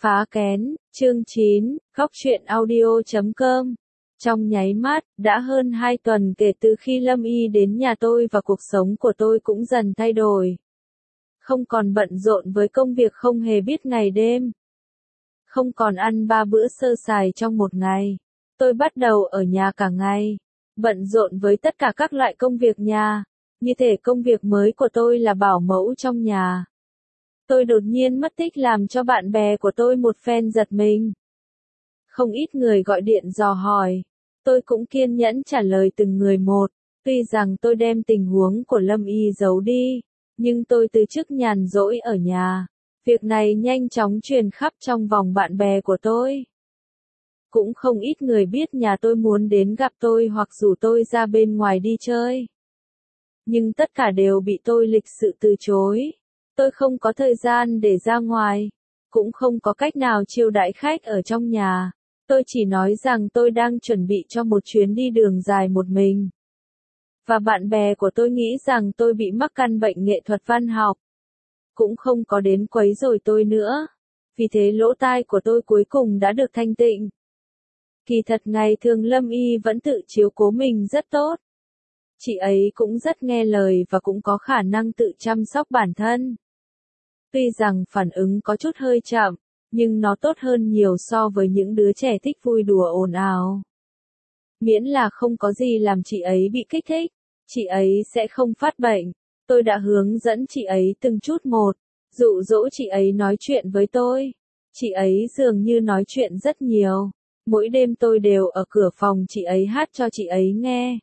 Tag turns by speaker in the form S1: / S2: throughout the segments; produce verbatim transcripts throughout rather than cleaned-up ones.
S1: Phá kén, chương chín, góc truyện audio chấm com. Trong nháy mắt, đã hơn hai tuần kể từ khi Lâm Y đến nhà tôi và cuộc sống của tôi cũng dần thay đổi. Không còn bận rộn với công việc không hề biết ngày đêm. Không còn ăn ba bữa sơ sài trong một ngày. Tôi bắt đầu ở nhà cả ngày. Bận rộn với tất cả các loại công việc nhà. Như thể công việc mới của tôi là bảo mẫu trong nhà. Tôi đột nhiên mất tích làm cho bạn bè của tôi một phen giật mình. Không ít người gọi điện dò hỏi. Tôi cũng kiên nhẫn trả lời từng người một. Tuy rằng tôi đem tình huống của Lâm Y giấu đi, nhưng tôi từ chức nhàn rỗi ở nhà. Việc này nhanh chóng truyền khắp trong vòng bạn bè của tôi. Cũng không ít người biết nhà tôi muốn đến gặp tôi hoặc rủ tôi ra bên ngoài đi chơi. Nhưng tất cả đều bị tôi lịch sự từ chối. Tôi không có thời gian để ra ngoài, cũng không có cách nào chiêu đãi khách ở trong nhà. Tôi chỉ nói rằng tôi đang chuẩn bị cho một chuyến đi đường dài một mình. Và bạn bè của tôi nghĩ rằng tôi bị mắc căn bệnh nghệ thuật văn học. Cũng không có đến quấy rầy tôi nữa. Vì thế lỗ tai của tôi cuối cùng đã được thanh tịnh. Kỳ thật ngày thường Lâm Y vẫn tự chiếu cố mình rất tốt. Chị ấy cũng rất nghe lời và cũng có khả năng tự chăm sóc bản thân. Tuy rằng phản ứng có chút hơi chậm, nhưng nó tốt hơn nhiều so với những đứa trẻ thích vui đùa ồn ào. Miễn là không có gì làm chị ấy bị kích thích, chị ấy sẽ không phát bệnh. Tôi đã hướng dẫn chị ấy từng chút một, dụ dỗ chị ấy nói chuyện với tôi. Chị ấy dường như nói chuyện rất nhiều. Mỗi đêm tôi đều ở cửa phòng chị ấy hát cho chị ấy nghe.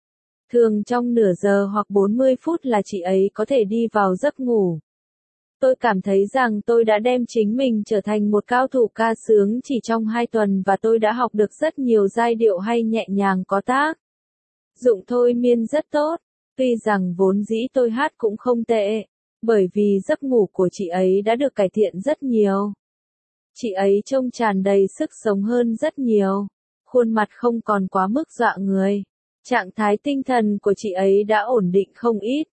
S1: Thường trong nửa giờ hoặc bốn mươi phút là chị ấy có thể đi vào giấc ngủ. Tôi cảm thấy rằng tôi đã đem chính mình trở thành một cao thủ ca sướng chỉ trong hai tuần và tôi đã học được rất nhiều giai điệu hay nhẹ nhàng có tác. Dụng thôi miên rất tốt, tuy rằng vốn dĩ tôi hát cũng không tệ, bởi vì giấc ngủ của chị ấy đã được cải thiện rất nhiều. Chị ấy trông tràn đầy sức sống hơn rất nhiều, khuôn mặt không còn quá mức dọa người, trạng thái tinh thần của chị ấy đã ổn định không ít.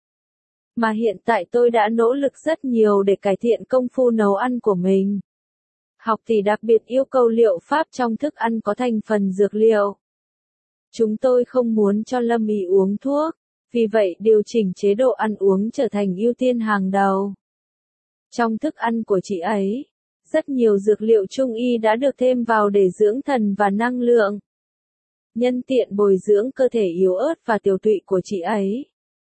S1: Mà hiện tại tôi đã nỗ lực rất nhiều để cải thiện công phu nấu ăn của mình. Học thì đặc biệt yêu cầu liệu pháp trong thức ăn có thành phần dược liệu. Chúng tôi không muốn cho Lâm Y uống thuốc, vì vậy điều chỉnh chế độ ăn uống trở thành ưu tiên hàng đầu. Trong thức ăn của chị ấy, rất nhiều dược liệu trung y đã được thêm vào để dưỡng thần và năng lượng. Nhân tiện bồi dưỡng cơ thể yếu ớt và tiểu tụy của chị ấy.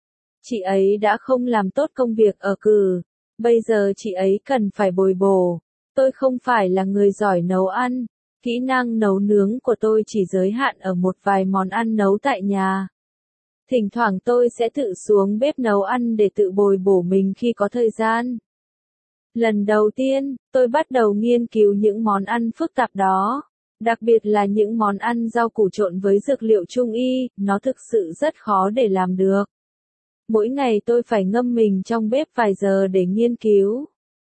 S1: Chị ấy đã không làm tốt công việc ở cử, bây giờ chị ấy cần phải bồi bổ. Tôi không phải là người giỏi nấu ăn, kỹ năng nấu nướng của tôi chỉ giới hạn ở một vài món ăn nấu tại nhà. Thỉnh thoảng tôi sẽ tự xuống bếp nấu ăn để tự bồi bổ mình khi có thời gian. Lần đầu tiên, tôi bắt đầu nghiên cứu những món ăn phức tạp đó, đặc biệt là những món ăn rau củ trộn với dược liệu trung y, nó thực sự rất khó để làm được. Mỗi ngày tôi phải ngâm mình trong bếp vài giờ để nghiên cứu.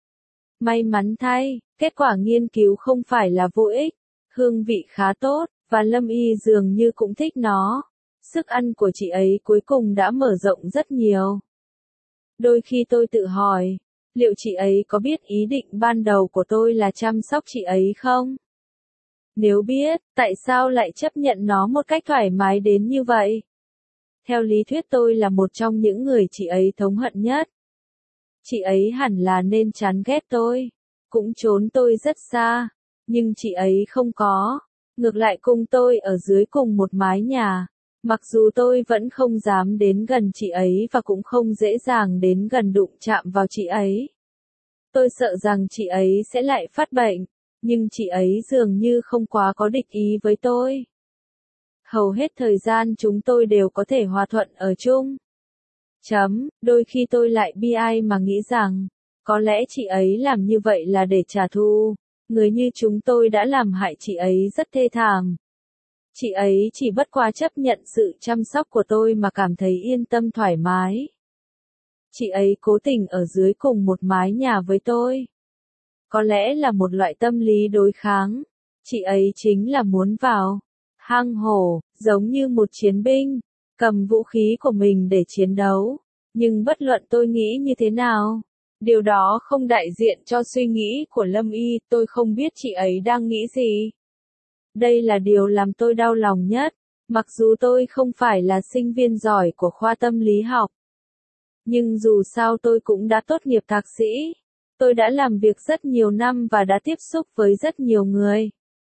S1: May mắn thay, kết quả nghiên cứu không phải là vô ích, hương vị khá tốt, và Lâm Y dường như cũng thích nó. Sức ăn của chị ấy cuối cùng đã mở rộng rất nhiều. Đôi khi tôi tự hỏi, liệu chị ấy có biết ý định ban đầu của tôi là chăm sóc chị ấy không? Nếu biết, tại sao lại chấp nhận nó một cách thoải mái đến như vậy? Theo lý thuyết tôi là một trong những người chị ấy thống hận nhất. Chị ấy hẳn là nên chán ghét tôi, cũng trốn tôi rất xa, nhưng chị ấy không có. Ngược lại cùng tôi ở dưới cùng một mái nhà, mặc dù tôi vẫn không dám đến gần chị ấy và cũng không dễ dàng đến gần đụng chạm vào chị ấy. Tôi sợ rằng chị ấy sẽ lại phát bệnh, nhưng chị ấy dường như không quá có địch ý với tôi. Hầu hết thời gian chúng tôi đều có thể hòa thuận ở chung. Chấm, đôi khi tôi lại bi ai mà nghĩ rằng, có lẽ chị ấy làm như vậy là để trả thù. Người như chúng tôi đã làm hại chị ấy rất thê thảm. Chị ấy chỉ bất quá chấp nhận sự chăm sóc của tôi mà cảm thấy yên tâm thoải mái. Chị ấy cố tình ở dưới cùng một mái nhà với tôi. Có lẽ là một loại tâm lý đối kháng. Chị ấy chính là muốn vào hang hổ, giống như một chiến binh, cầm vũ khí của mình để chiến đấu. Nhưng bất luận tôi nghĩ như thế nào, Điều đó không đại diện cho suy nghĩ của Lâm Y, tôi không biết chị ấy đang nghĩ gì. Đây là điều làm tôi đau lòng nhất, mặc dù tôi không phải là sinh viên giỏi của khoa tâm lý học. Nhưng dù sao tôi cũng đã tốt nghiệp thạc sĩ. Tôi đã làm việc rất nhiều năm và đã tiếp xúc với rất nhiều người.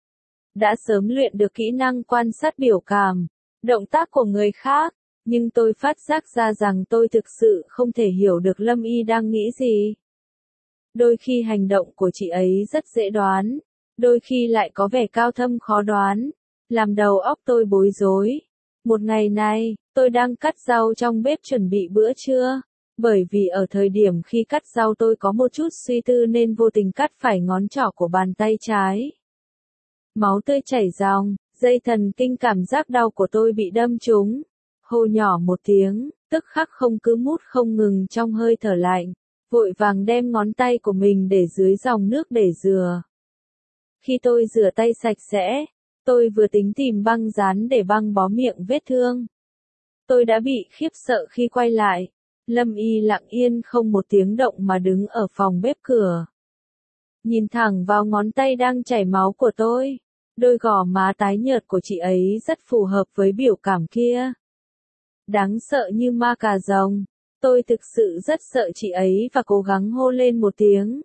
S1: Đã sớm luyện được kỹ năng quan sát biểu cảm, động tác của người khác, nhưng tôi phát giác ra rằng tôi thực sự không thể hiểu được Lâm Y đang nghĩ gì. Đôi khi hành động của chị ấy rất dễ đoán, đôi khi lại có vẻ cao thâm khó đoán, làm đầu óc tôi bối rối. Một ngày này, tôi đang cắt rau trong bếp chuẩn bị bữa trưa. Bởi vì ở thời điểm khi cắt rau tôi có một chút suy tư nên vô tình cắt phải ngón trỏ của bàn tay trái. Máu tươi chảy ròng, dây thần kinh cảm giác đau của tôi bị đâm trúng. Hô nhỏ một tiếng, tức khắc không cứ mút không ngừng trong hơi thở lạnh, vội vàng đem ngón tay của mình để dưới dòng nước để rửa. Khi tôi rửa tay sạch sẽ, tôi vừa tính tìm băng dán để băng bó miệng vết thương. Tôi đã bị khiếp sợ khi quay lại. Lâm Y lặng yên không một tiếng động mà đứng ở phòng bếp cửa. Nhìn thẳng vào ngón tay đang chảy máu của tôi. Đôi gò má tái nhợt của chị ấy rất phù hợp với biểu cảm kia. Đáng sợ như ma cà rồng. Tôi thực sự rất sợ chị ấy và cố gắng hô lên một tiếng.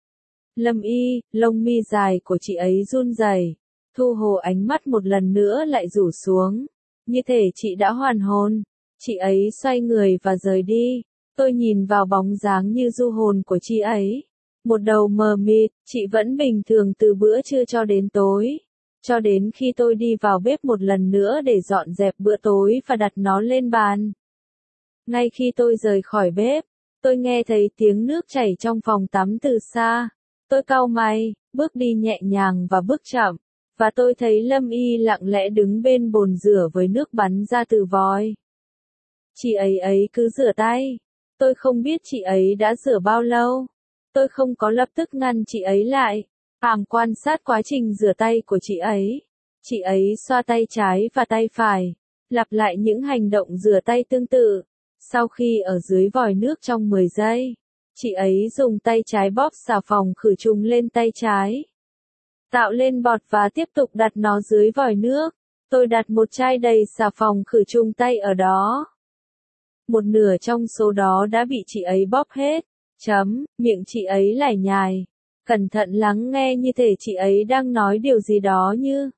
S1: Lâm Y, lông mi dài của chị ấy run rẩy, thu hồ ánh mắt một lần nữa lại rủ xuống. Như thể chị đã hoàn hồn. Chị ấy xoay người và rời đi. Tôi nhìn vào bóng dáng như du hồn của chị ấy. Một đầu mờ mịt, chị vẫn bình thường từ bữa trưa cho đến tối. Cho đến khi tôi đi vào bếp một lần nữa để dọn dẹp bữa tối và đặt nó lên bàn. Ngay khi tôi rời khỏi bếp, tôi nghe thấy tiếng nước chảy trong phòng tắm từ xa. Tôi cau mày, bước đi nhẹ nhàng và bước chậm. Và tôi thấy Lâm Y lặng lẽ đứng bên bồn rửa với nước bắn ra từ vòi. Chị ấy ấy cứ rửa tay. Tôi không biết chị ấy đã rửa bao lâu. Tôi không có lập tức ngăn chị ấy lại. Ảm quan sát quá trình rửa tay của chị ấy. Chị ấy xoa tay trái và tay phải, lặp lại những hành động rửa tay tương tự. Sau khi ở dưới vòi nước trong mười giây, chị ấy dùng tay trái bóp xà phòng khử trùng lên tay trái, tạo lên bọt và tiếp tục đặt nó dưới vòi nước. Tôi đặt một chai đầy xà phòng khử trùng tay ở đó. Một nửa trong số đó đã bị chị ấy bóp hết. Chấm, miệng chị ấy lải nhải. Cẩn thận lắng nghe như thể chị ấy đang nói điều gì đó như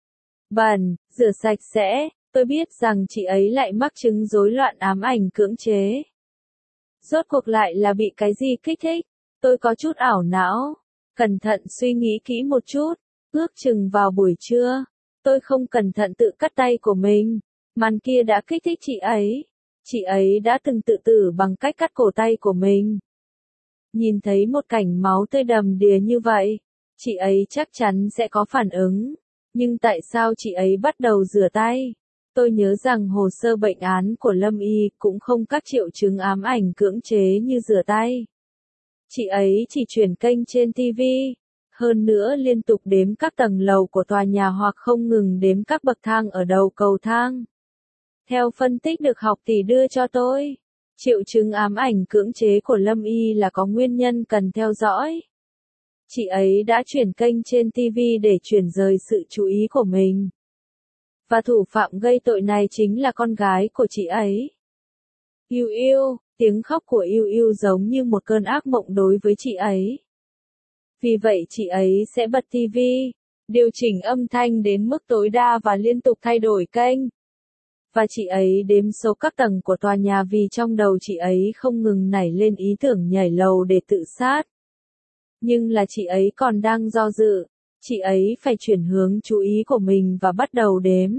S1: bẩn, rửa sạch sẽ. Tôi biết rằng chị ấy lại mắc chứng rối loạn ám ảnh cưỡng chế. Rốt cuộc lại là bị cái gì kích thích? Tôi có chút ảo não. Cẩn thận suy nghĩ kỹ một chút. Ước chừng vào buổi trưa, tôi không cẩn thận tự cắt tay của mình. Màn kia đã kích thích chị ấy. Chị ấy đã từng tự tử bằng cách cắt cổ tay của mình. Nhìn thấy một cảnh máu tươi đầm đìa như vậy, chị ấy chắc chắn sẽ có phản ứng. Nhưng tại sao chị ấy bắt đầu rửa tay? Tôi nhớ rằng hồ sơ bệnh án của Lâm Y cũng không các triệu chứng ám ảnh cưỡng chế như rửa tay. Chị ấy chỉ chuyển kênh trên ti vi. Hơn nữa liên tục đếm các tầng lầu của tòa nhà hoặc không ngừng đếm các bậc thang ở đầu cầu thang. Theo phân tích được học tỷ đưa cho tôi, triệu chứng ám ảnh cưỡng chế của Lâm Y là có nguyên nhân cần theo dõi. Chị ấy đã chuyển kênh trên ti vi để chuyển rời sự chú ý của mình. Và thủ phạm gây tội này chính là con gái của chị ấy. Yêu yêu, tiếng khóc của yêu yêu giống như một cơn ác mộng đối với chị ấy. Vì vậy chị ấy sẽ bật ti vi, điều chỉnh âm thanh đến mức tối đa và liên tục thay đổi kênh. Và chị ấy đếm số các tầng của tòa nhà vì trong đầu chị ấy không ngừng nảy lên ý tưởng nhảy lầu để tự sát. Nhưng là chị ấy còn đang do dự, chị ấy phải chuyển hướng chú ý của mình và bắt đầu đếm.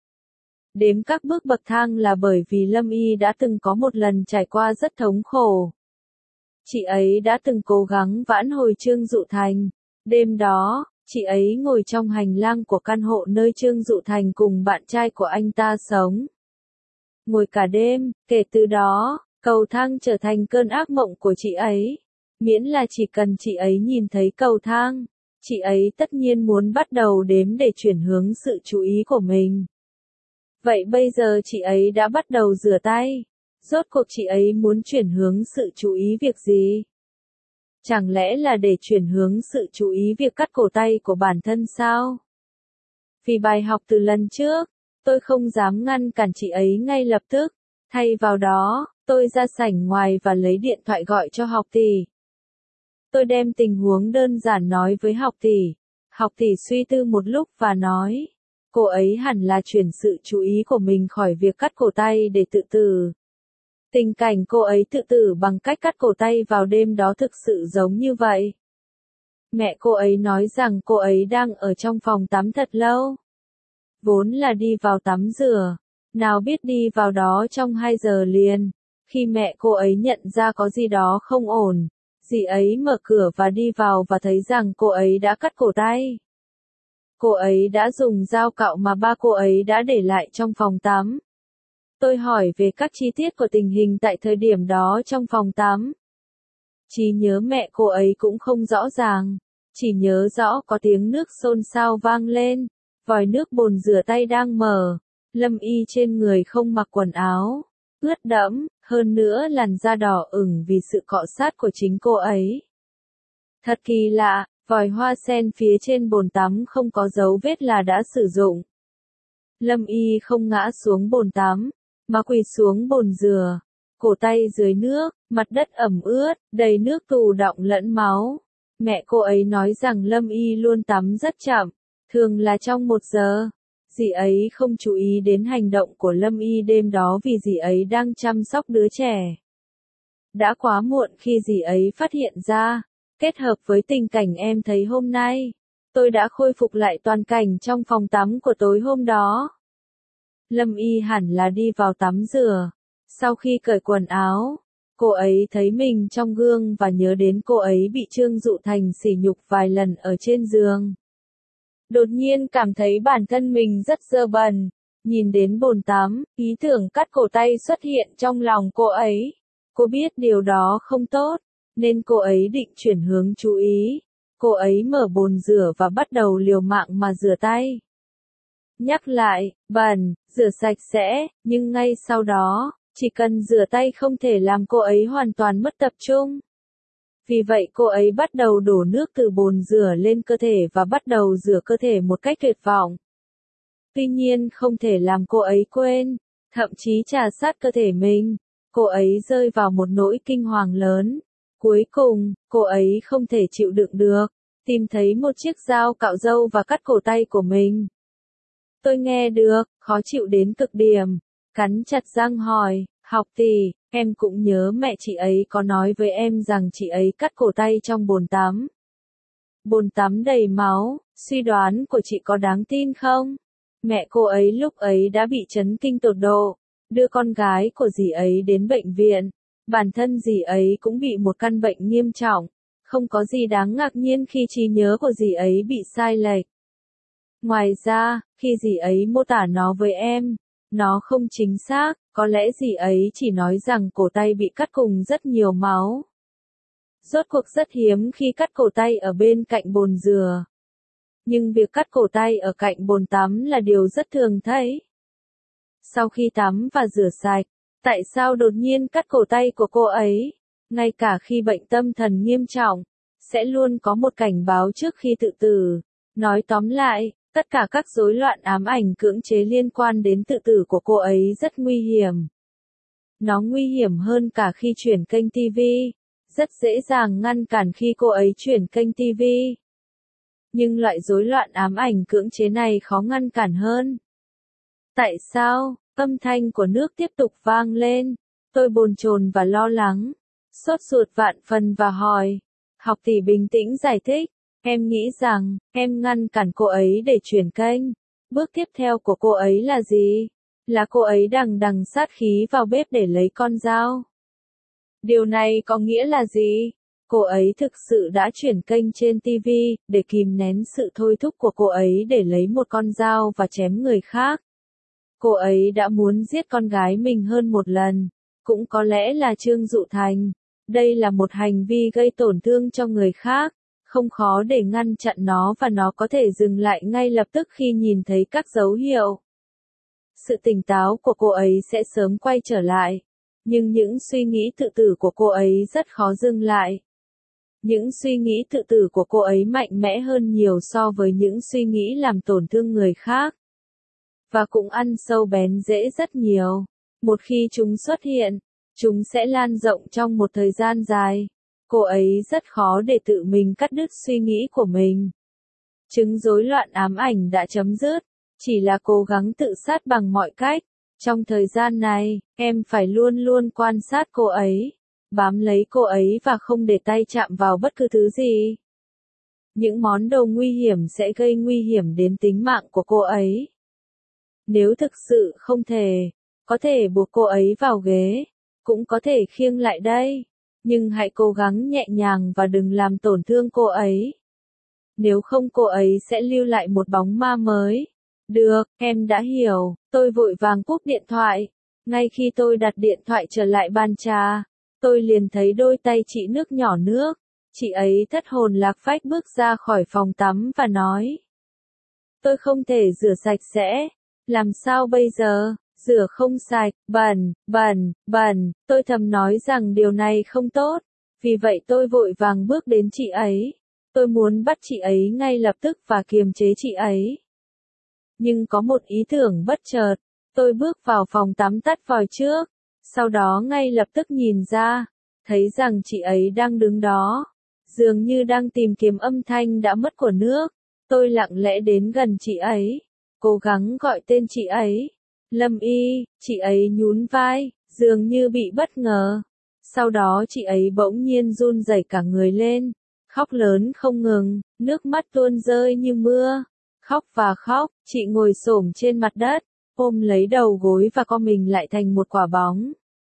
S1: Đếm các bước bậc thang là bởi vì Lâm Y đã từng có một lần trải qua rất thống khổ. Chị ấy đã từng cố gắng vãn hồi Trương Dụ Thành. Đêm đó, chị ấy ngồi trong hành lang của căn hộ nơi Trương Dụ Thành cùng bạn trai của anh ta sống. Ngồi cả đêm, kể từ đó, cầu thang trở thành cơn ác mộng của chị ấy. Miễn là chỉ cần chị ấy nhìn thấy cầu thang, chị ấy tất nhiên muốn bắt đầu đếm để chuyển hướng sự chú ý của mình. Vậy bây giờ chị ấy đã bắt đầu rửa tay. Rốt cuộc chị ấy muốn chuyển hướng sự chú ý việc gì? Chẳng lẽ là để chuyển hướng sự chú ý việc cắt cổ tay của bản thân sao? Vì bài học từ lần trước, tôi không dám ngăn cản chị ấy ngay lập tức. Thay vào đó, tôi ra sảnh ngoài và lấy điện thoại gọi cho học tỷ. Tôi đem tình huống đơn giản nói với học tỷ. Học tỷ suy tư một lúc và nói, cô ấy hẳn là chuyển sự chú ý của mình khỏi việc cắt cổ tay để tự tử. Tình cảnh cô ấy tự tử bằng cách cắt cổ tay vào đêm đó thực sự giống như vậy. Mẹ cô ấy nói rằng cô ấy đang ở trong phòng tắm thật lâu. Vốn là đi vào tắm rửa, nào biết đi vào đó trong hai giờ liền. Khi mẹ cô ấy nhận ra có gì đó không ổn, dì ấy mở cửa và đi vào và thấy rằng cô ấy đã cắt cổ tay. Cô ấy đã dùng dao cạo mà ba cô ấy đã để lại trong phòng tắm. Tôi hỏi về các chi tiết của tình hình tại thời điểm đó trong phòng tắm. Trí nhớ mẹ cô ấy cũng không rõ ràng, chỉ nhớ rõ có tiếng nước xôn xao vang lên, vòi nước bồn rửa tay đang mở, Lâm Y trên người không mặc quần áo, ướt đẫm, hơn nữa làn da đỏ ửng vì sự cọ sát của chính cô ấy. Thật kỳ lạ, vòi hoa sen phía trên bồn tắm không có dấu vết là đã sử dụng. Lâm Y không ngã xuống bồn tắm, mà quỳ xuống bồn rửa, cổ tay dưới nước, mặt đất ẩm ướt, đầy nước tù đọng lẫn máu. Mẹ cô ấy nói rằng Lâm Y luôn tắm rất chậm, thường là trong một giờ. Dì ấy không chú ý đến hành động của Lâm Y đêm đó vì dì ấy đang chăm sóc đứa trẻ. Đã quá muộn khi dì ấy phát hiện ra, kết hợp với tình cảnh em thấy hôm nay, tôi đã khôi phục lại toàn cảnh trong phòng tắm của tối hôm đó. Lâm Y hẳn là đi vào tắm rửa. Sau khi cởi quần áo, cô ấy thấy mình trong gương và nhớ đến cô ấy bị Trương Dụ Thành sỉ nhục vài lần ở trên giường. Đột nhiên cảm thấy bản thân mình rất dơ bẩn, nhìn đến bồn tắm, ý tưởng cắt cổ tay xuất hiện trong lòng cô ấy. Cô biết điều đó không tốt, nên cô ấy định chuyển hướng chú ý. Cô ấy mở bồn rửa và bắt đầu liều mạng mà rửa tay. Nhắc lại, bẩn, rửa sạch sẽ, nhưng ngay sau đó, chỉ cần rửa tay không thể làm cô ấy hoàn toàn mất tập trung. Vì vậy cô ấy bắt đầu đổ nước từ bồn rửa lên cơ thể và bắt đầu rửa cơ thể một cách tuyệt vọng. Tuy nhiên không thể làm cô ấy quên, thậm chí trà sát cơ thể mình. Cô ấy rơi vào một nỗi kinh hoàng lớn. Cuối cùng, cô ấy không thể chịu đựng được, tìm thấy một chiếc dao cạo râu và cắt cổ tay của mình. Tôi nghe được, khó chịu đến cực điểm, cắn chặt răng hỏi, học tỷ, em cũng nhớ mẹ chị ấy có nói với em rằng chị ấy cắt cổ tay trong bồn tắm. Bồn tắm đầy máu, suy đoán của chị có đáng tin không? Mẹ cô ấy lúc ấy đã bị chấn kinh tột độ, đưa con gái của dì ấy đến bệnh viện. Bản thân dì ấy cũng bị một căn bệnh nghiêm trọng, không có gì đáng ngạc nhiên khi trí nhớ của dì ấy bị sai lệch. Ngoài ra, khi dì ấy mô tả nó với em, nó không chính xác, có lẽ dì ấy chỉ nói rằng cổ tay bị cắt cùng rất nhiều máu. Rốt cuộc rất hiếm khi cắt cổ tay ở bên cạnh bồn rửa. Nhưng việc cắt cổ tay ở cạnh bồn tắm là điều rất thường thấy. Sau khi tắm và rửa sạch, tại sao đột nhiên cắt cổ tay của cô ấy? Ngay cả khi bệnh tâm thần nghiêm trọng, sẽ luôn có một cảnh báo trước khi tự tử. Nói tóm lại, tất cả các rối loạn ám ảnh cưỡng chế liên quan đến tự tử của cô ấy rất nguy hiểm. Nó nguy hiểm hơn cả khi chuyển kênh ti vi. Rất dễ dàng ngăn cản khi cô ấy chuyển kênh ti vi. Nhưng loại rối loạn ám ảnh cưỡng chế này khó ngăn cản hơn. Tại sao? Âm thanh của nước tiếp tục vang lên. Tôi bồn chồn và lo lắng, sốt ruột vạn phần và hỏi. Học tỷ bình tĩnh giải thích. Em nghĩ rằng, em ngăn cản cô ấy để chuyển kênh. Bước tiếp theo của cô ấy là gì? Là cô ấy đằng đằng sát khí vào bếp để lấy con dao. Điều này có nghĩa là gì? Cô ấy thực sự đã chuyển kênh trên ti vi, để kìm nén sự thôi thúc của cô ấy để lấy một con dao và chém người khác. Cô ấy đã muốn giết con gái mình hơn một lần, cũng có lẽ là Trương Dụ Thành. Đây là một hành vi gây tổn thương cho người khác, không khó để ngăn chặn nó và nó có thể dừng lại ngay lập tức khi nhìn thấy các dấu hiệu. Sự tỉnh táo của cô ấy sẽ sớm quay trở lại, nhưng những suy nghĩ tự tử của cô ấy rất khó dừng lại. Những suy nghĩ tự tử của cô ấy mạnh mẽ hơn nhiều so với những suy nghĩ làm tổn thương người khác. Và cũng ăn sâu bén rễ rất nhiều. Một khi chúng xuất hiện, chúng sẽ lan rộng trong một thời gian dài. Cô ấy rất khó để tự mình cắt đứt suy nghĩ của mình. Chứng rối loạn ám ảnh đã chấm dứt, chỉ là cố gắng tự sát bằng mọi cách. Trong thời gian này, em phải luôn luôn quan sát cô ấy, bám lấy cô ấy và không để tay chạm vào bất cứ thứ gì. Những món đồ nguy hiểm sẽ gây nguy hiểm đến tính mạng của cô ấy. Nếu thực sự không thể, có thể buộc cô ấy vào ghế, cũng có thể khiêng lại đây, nhưng hãy cố gắng nhẹ nhàng và đừng làm tổn thương cô ấy. Nếu không cô ấy sẽ lưu lại một bóng ma mới. Được, em đã hiểu, tôi vội vàng cúp điện thoại. Ngay khi tôi đặt điện thoại trở lại bàn trà, tôi liền thấy đôi tay chị nước nhỏ nước. Chị ấy thất hồn lạc phách bước ra khỏi phòng tắm và nói: tôi không thể rửa sạch sẽ. Làm sao bây giờ? Rửa không sạch, bẩn, bẩn, bẩn. Tôi thầm nói rằng điều này không tốt. Vì vậy tôi vội vàng bước đến chị ấy. Tôi muốn bắt chị ấy ngay lập tức và kiềm chế chị ấy. Nhưng có một ý tưởng bất chợt. Tôi bước vào phòng tắm tắt vòi trước. Sau đó ngay lập tức nhìn ra, thấy rằng chị ấy đang đứng đó. Dường như đang tìm kiếm âm thanh đã mất của nước. Tôi lặng lẽ đến gần chị ấy, cố gắng gọi tên chị ấy. Lâm Y. Chị ấy nhún vai, dường như bị bất ngờ. Sau đó chị ấy bỗng nhiên run rẩy cả người lên, khóc lớn không ngừng, nước mắt tuôn rơi như mưa. Khóc và khóc, chị ngồi xổm trên mặt đất, ôm lấy đầu gối và co mình lại thành một quả bóng.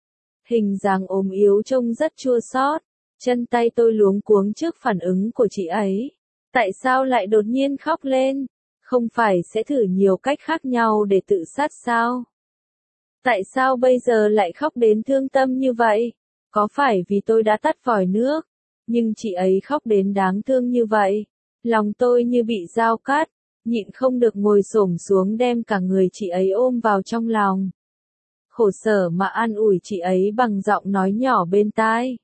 S1: Hình dáng ốm yếu trông rất chua xót. Chân tay tôi luống cuống trước phản ứng của chị ấy. Tại sao lại đột nhiên khóc lên? Không phải sẽ thử nhiều cách khác nhau để tự sát sao? Tại sao bây giờ lại khóc đến thương tâm như vậy? Có phải vì tôi đã tắt vòi nước? Nhưng chị ấy khóc đến đáng thương như vậy. Lòng tôi như bị dao cắt, nhịn không được ngồi xổm xuống đem cả người chị ấy ôm vào trong lòng. Khổ sở mà an ủi chị ấy bằng giọng nói nhỏ bên tai.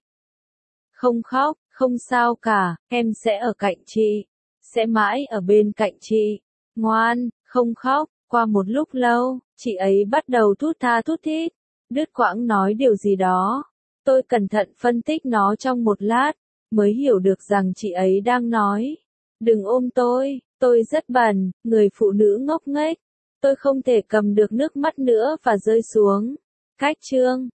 S1: Không khóc, không sao cả, em sẽ ở cạnh chị. Sẽ mãi ở bên cạnh chị. Ngoan, không khóc. Qua một lúc lâu, chị ấy bắt đầu thút tha thút thít, đứt quãng nói điều gì đó. Tôi cẩn thận phân tích nó trong một lát, mới hiểu được rằng chị ấy đang nói: đừng ôm tôi, tôi rất bẩn. Người phụ nữ ngốc nghếch. Tôi không thể cầm được nước mắt nữa và rơi xuống. Cách chương